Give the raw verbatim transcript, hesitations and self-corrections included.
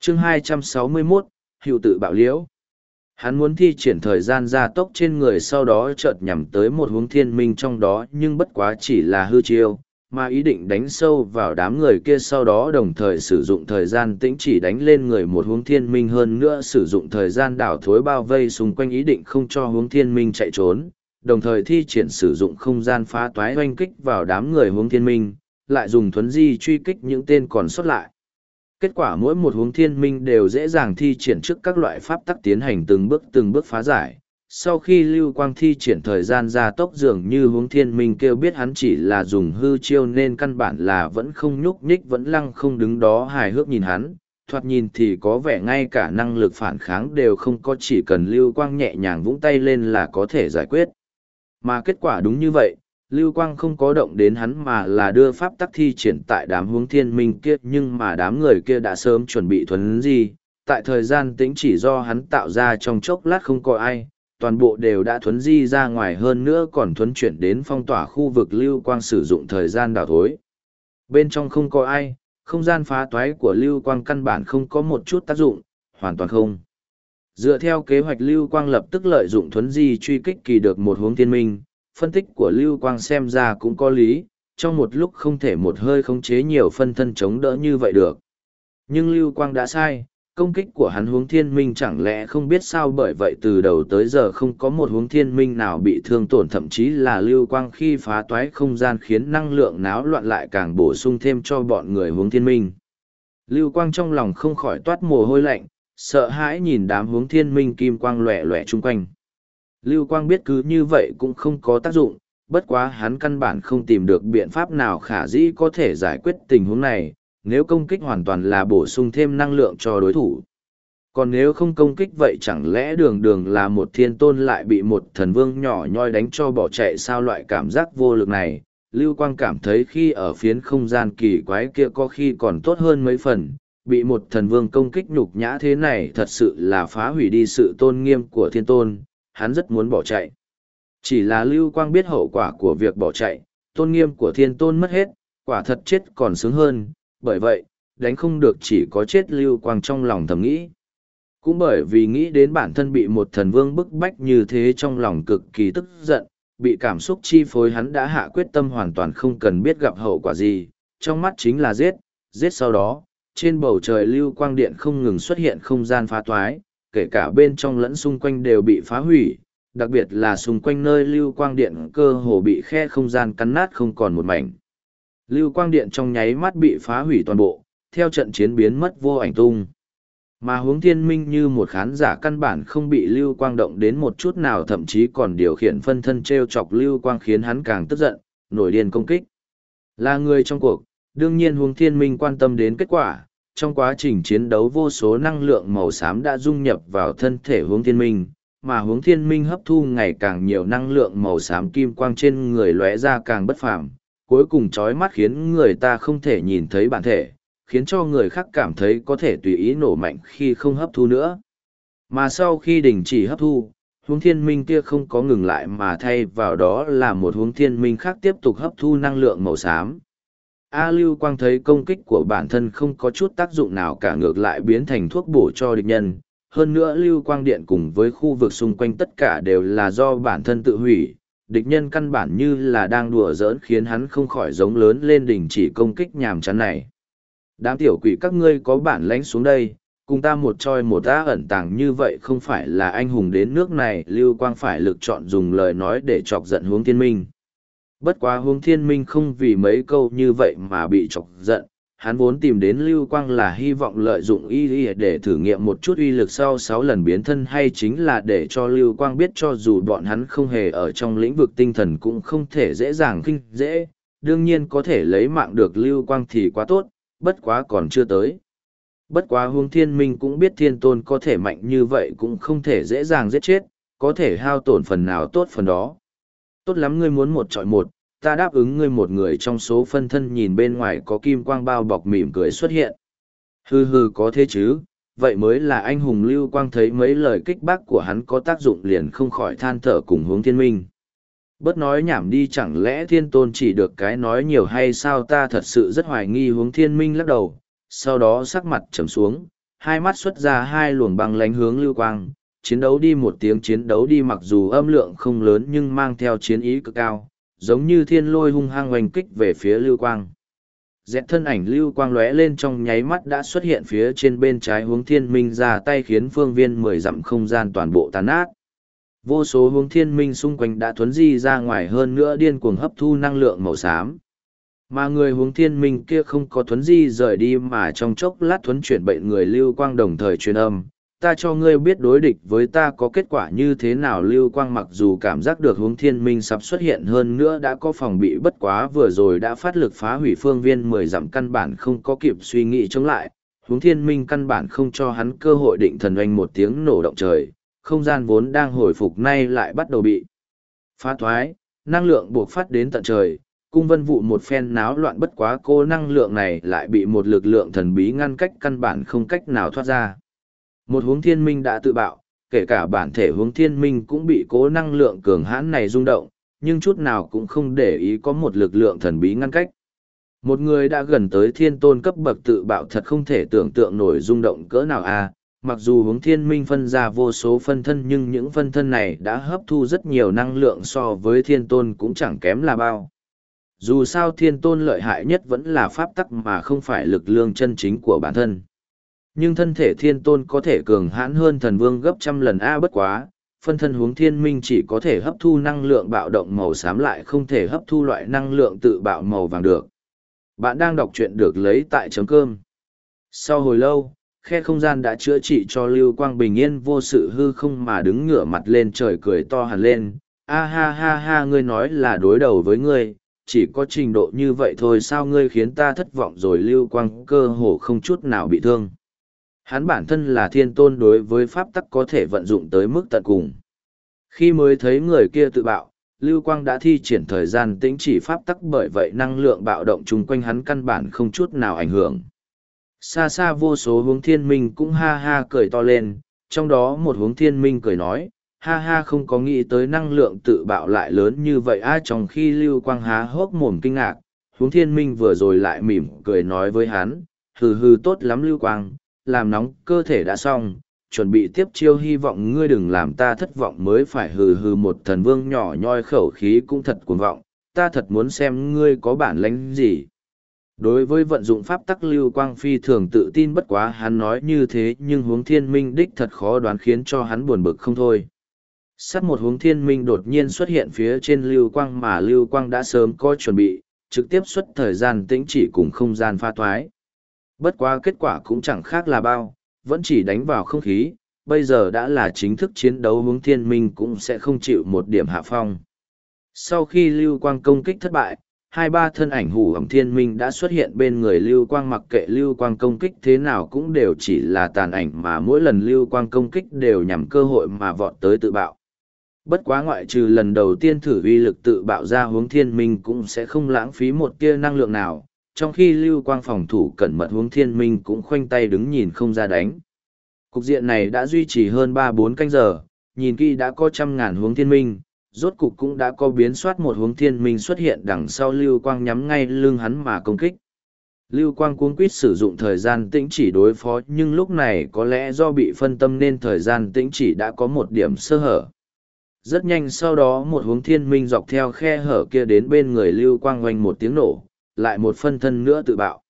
chương hai trăm sáu mươi mốt, hữu tự bạo liễu. Hắn muốn thi triển thời gian gia tốc trên người, sau đó chợt nhằm tới một hướng thiên minh trong đó, nhưng bất quá chỉ là hư chiêu, mà ý định đánh sâu vào đám người kia, sau đó đồng thời sử dụng thời gian tĩnh chỉ đánh lên người một hướng thiên minh, hơn nữa sử dụng thời gian đảo thối bao vây xung quanh, ý định không cho hướng thiên minh chạy trốn, đồng thời thi triển sử dụng không gian phá toái oanh kích vào đám người hướng thiên minh, lại dùng thuấn di truy kích những tên còn sót lại. Kết quả mỗi một hướng thiên minh đều dễ dàng thi triển trước các loại pháp tắc, tiến hành từng bước từng bước phá giải. Sau khi lưu quang thi triển thời gian gia tốc, dường như hướng thiên minh kêu biết hắn chỉ là dùng hư chiêu nên căn bản là vẫn không nhúc nhích, vẫn lăng không đứng đó hài hước nhìn hắn, thoạt nhìn thì có vẻ ngay cả năng lực phản kháng đều không có, chỉ cần lưu quang nhẹ nhàng vung tay lên là có thể giải quyết. Mà kết quả đúng như vậy, Lưu Quang không có động đến hắn mà là đưa pháp tắc thi triển tại đám hướng thiên minh kia, nhưng mà đám người kia đã sớm chuẩn bị thuấn di, tại thời gian tĩnh chỉ do hắn tạo ra trong chốc lát không có ai, toàn bộ đều đã thuấn di ra ngoài, hơn nữa còn thuấn chuyển đến phong tỏa khu vực Lưu Quang sử dụng thời gian đảo thối. Bên trong không có ai, không gian phá toái của Lưu Quang căn bản không có một chút tác dụng, hoàn toàn không. Dựa theo kế hoạch, Lưu Quang lập tức lợi dụng thuấn di truy kích kỳ được một hướng thiên minh. Phân tích của Lưu Quang xem ra cũng có lý, trong một lúc không thể một hơi khống chế nhiều phân thân chống đỡ như vậy được. Nhưng Lưu Quang đã sai, công kích của hắn hướng thiên minh chẳng lẽ không biết sao, bởi vậy từ đầu tới giờ không có một hướng thiên minh nào bị thương tổn, thậm chí là Lưu Quang khi phá toái không gian khiến năng lượng náo loạn lại càng bổ sung thêm cho bọn người hướng thiên minh. Lưu Quang trong lòng không khỏi toát mồ hôi lạnh, sợ hãi nhìn đám hướng thiên minh kim quang lòe lòe chung quanh. Lưu Quang biết cứ như vậy cũng không có tác dụng, bất quá hắn căn bản không tìm được biện pháp nào khả dĩ có thể giải quyết tình huống này, nếu công kích hoàn toàn là bổ sung thêm năng lượng cho đối thủ. Còn nếu không công kích vậy chẳng lẽ đường đường là một thiên tôn lại bị một thần vương nhỏ nhoi đánh cho bỏ chạy sao? Loại cảm giác vô lực này, Lưu Quang cảm thấy khi ở phiến không gian kỳ quái kia có khi còn tốt hơn mấy phần, bị một thần vương công kích nhục nhã thế này thật sự là phá hủy đi sự tôn nghiêm của thiên tôn. Hắn rất muốn bỏ chạy. Chỉ là Lưu Quang biết hậu quả của việc bỏ chạy, tôn nghiêm của thiên tôn mất hết, quả thật chết còn sướng hơn, bởi vậy, đánh không được chỉ có chết. Lưu Quang trong lòng thầm nghĩ. Cũng bởi vì nghĩ đến bản thân bị một thần vương bức bách như thế, trong lòng cực kỳ tức giận, bị cảm xúc chi phối, hắn đã hạ quyết tâm hoàn toàn không cần biết gặp hậu quả gì, trong mắt chính là giết, giết. Sau đó, trên bầu trời Lưu Quang điện không ngừng xuất hiện không gian phá toái, kể cả bên trong lẫn xung quanh đều bị phá hủy, đặc biệt là xung quanh nơi Lưu Quang điện cơ hồ bị khe không gian cắn nát không còn một mảnh. Lưu Quang điện trong nháy mắt bị phá hủy toàn bộ, theo trận chiến biến mất vô ảnh tung. Mà hướng thiên minh như một khán giả căn bản không bị Lưu Quang động đến một chút nào, thậm chí còn điều khiển phân thân treo chọc Lưu Quang khiến hắn càng tức giận, nổi điên công kích. Là người trong cuộc, đương nhiên hướng thiên minh quan tâm đến kết quả. Trong quá trình chiến đấu vô số năng lượng màu xám đã dung nhập vào thân thể hướng thiên minh, mà hướng thiên minh hấp thu ngày càng nhiều năng lượng màu xám, kim quang trên người lóe ra càng bất phàm, cuối cùng chói mắt khiến người ta không thể nhìn thấy bản thể, khiến cho người khác cảm thấy có thể tùy ý nổ mạnh khi không hấp thu nữa. Mà sau khi đình chỉ hấp thu, hướng thiên minh kia không có ngừng lại mà thay vào đó là một hướng thiên minh khác tiếp tục hấp thu năng lượng màu xám. A Lưu Quang thấy công kích của bản thân không có chút tác dụng nào cả, ngược lại biến thành thuốc bổ cho địch nhân. Hơn nữa Lưu Quang điện cùng với khu vực xung quanh tất cả đều là do bản thân tự hủy. Địch nhân căn bản như là đang đùa giỡn, khiến hắn không khỏi giống lớn lên đình chỉ công kích nhàm chán này. Đám tiểu quỷ các ngươi có bản lãnh xuống đây, cùng ta một choi một ta ẩn tàng như vậy không phải là anh hùng đến nước này. Lưu Quang phải lựa chọn dùng lời nói để chọc giận hướng thiên minh. Bất quá hướng thiên minh không vì mấy câu như vậy mà bị chọc giận, hắn vốn tìm đến Lưu Quang là hy vọng lợi dụng y y để thử nghiệm một chút uy lực sau sáu lần biến thân, hay chính là để cho Lưu Quang biết cho dù bọn hắn không hề ở trong lĩnh vực tinh thần cũng không thể dễ dàng kinh dễ, đương nhiên có thể lấy mạng được Lưu Quang thì quá tốt, bất quá còn chưa tới. Bất quá hướng thiên minh cũng biết thiên tôn có thể mạnh như vậy cũng không thể dễ dàng giết chết, có thể hao tổn phần nào tốt phần đó. Tốt lắm, ngươi muốn một chọi một, ta đáp ứng ngươi. Một người trong số phân thân nhìn bên ngoài có kim quang bao bọc mỉm cười xuất hiện. Hừ hừ, có thế chứ, vậy mới là anh hùng. Lưu Quang thấy mấy lời kích bác của hắn có tác dụng liền không khỏi than thở cùng hướng thiên minh. Bớt nói nhảm đi, chẳng lẽ thiên tôn chỉ được cái nói nhiều hay sao? Ta thật sự rất hoài nghi. Hướng thiên minh lắc đầu, sau đó sắc mặt trầm xuống, hai mắt xuất ra hai luồng băng lánh hướng lưu quang, chiến đấu đi một tiếng chiến đấu đi mặc dù âm lượng không lớn nhưng mang theo chiến ý cực cao, giống như thiên lôi hung hăng oanh kích về phía lưu quang. Dẹt thân ảnh lưu quang lóe lên trong nháy mắt đã xuất hiện phía trên bên trái hướng thiên minh ra tay khiến phương viên mười dặm không gian toàn bộ tàn nát. Vô số hướng thiên minh xung quanh đã thuấn di ra ngoài hơn nữa điên cuồng hấp thu năng lượng màu xám. Mà người hướng thiên minh kia không có thuấn di rời đi mà trong chốc lát thuấn chuyển bệnh người lưu quang đồng thời truyền âm. Ta cho ngươi biết đối địch với ta có kết quả như thế nào. Lưu quang mặc dù cảm giác được hướng thiên minh sắp xuất hiện hơn nữa đã có phòng bị bất quá vừa rồi đã phát lực phá hủy phương viên mười dặm căn bản không có kịp suy nghĩ chống lại. Hướng thiên minh căn bản không cho hắn cơ hội định thần oanh một tiếng nổ động trời, không gian vốn đang hồi phục nay lại bắt đầu bị phá thoái, năng lượng buộc phát đến tận trời. Cung vân vụ một phen náo loạn bất quá cô năng lượng này lại bị một lực lượng thần bí ngăn cách căn bản không cách nào thoát ra. Một hướng thiên minh đã tự bạo, kể cả bản thể hướng thiên minh cũng bị cố năng lượng cường hãn này rung động, nhưng chút nào cũng không để ý có một lực lượng thần bí ngăn cách. Một người đã gần tới thiên tôn cấp bậc tự bạo thật không thể tưởng tượng nổi rung động cỡ nào a. Mặc dù hướng thiên minh phân ra vô số phân thân nhưng những phân thân này đã hấp thu rất nhiều năng lượng so với thiên tôn cũng chẳng kém là bao. Dù sao thiên tôn lợi hại nhất vẫn là pháp tắc mà không phải lực lượng chân chính của bản thân. Nhưng thân thể thiên tôn có thể cường hãn hơn thần vương gấp trăm lần A bất quá, phân thân hướng thiên minh chỉ có thể hấp thu năng lượng bạo động màu xám lại không thể hấp thu loại năng lượng tự bạo màu vàng được. Bạn đang đọc truyện được lấy tại chấm cơm. Sau hồi lâu, khe không gian đã chữa trị cho Lưu Quang bình yên vô sự hư không mà đứng ngửa mặt lên trời cười to hẳn lên. A ha ha ha ngươi nói là đối đầu với ngươi, chỉ có trình độ như vậy thôi sao ngươi khiến ta thất vọng rồi. Lưu Quang cơ hồ không chút nào bị thương. Hắn bản thân là thiên tôn đối với pháp tắc có thể vận dụng tới mức tận cùng. Khi mới thấy người kia tự bạo, Lưu Quang đã thi triển thời gian tĩnh chỉ pháp tắc bởi vậy năng lượng bạo động chung quanh hắn căn bản không chút nào ảnh hưởng. Xa xa vô số hướng thiên minh cũng ha ha cười to lên, trong đó một hướng thiên minh cười nói, ha ha không có nghĩ tới năng lượng tự bạo lại lớn như vậy a. Trong khi Lưu Quang há hốc mồm kinh ngạc, hướng thiên minh vừa rồi lại mỉm cười nói với hắn, hừ hừ tốt lắm Lưu Quang, làm nóng cơ thể đã xong, chuẩn bị tiếp chiêu hy vọng ngươi đừng làm ta thất vọng mới phải. Hừ hừ một thần vương nhỏ nhoi khẩu khí cũng thật cuồng vọng, ta thật muốn xem ngươi có bản lĩnh gì. Đối với vận dụng pháp tắc Lưu Quang phi thường tự tin bất quá hắn nói như thế nhưng hướng thiên minh đích thật khó đoán khiến cho hắn buồn bực không thôi. Sát một hướng thiên minh đột nhiên xuất hiện phía trên Lưu Quang mà Lưu Quang đã sớm có chuẩn bị, trực tiếp xuất thời gian tĩnh chỉ cùng không gian pha thoái. Bất quá kết quả cũng chẳng khác là bao, vẫn chỉ đánh vào không khí, bây giờ đã là chính thức chiến đấu hướng thiên minh cũng sẽ không chịu một điểm hạ phong. Sau khi Lưu Quang công kích thất bại, hai ba thân ảnh hủ ẩm thiên minh đã xuất hiện bên người Lưu Quang mặc kệ Lưu Quang công kích thế nào cũng đều chỉ là tàn ảnh mà mỗi lần Lưu Quang công kích đều nhằm cơ hội mà vọt tới tự bạo. Bất quá ngoại trừ lần đầu tiên thử uy lực tự bạo ra hướng thiên minh cũng sẽ không lãng phí một tia năng lượng nào, trong khi Lưu Quang phòng thủ cẩn mật hướng thiên minh cũng khoanh tay đứng nhìn không ra đánh. Cục diện này đã duy trì hơn ba bốn canh giờ, nhìn kỹ đã có trăm ngàn hướng thiên minh, rốt cục cũng đã có biến soát một hướng thiên minh xuất hiện đằng sau Lưu Quang nhắm ngay lưng hắn mà công kích. Lưu Quang cuống quýt sử dụng thời gian tĩnh chỉ đối phó nhưng lúc này có lẽ do bị phân tâm nên thời gian tĩnh chỉ đã có một điểm sơ hở. Rất nhanh sau đó một hướng thiên minh dọc theo khe hở kia đến bên người Lưu Quang oanh một tiếng nổ, lại một phân thân nữa tự bạo.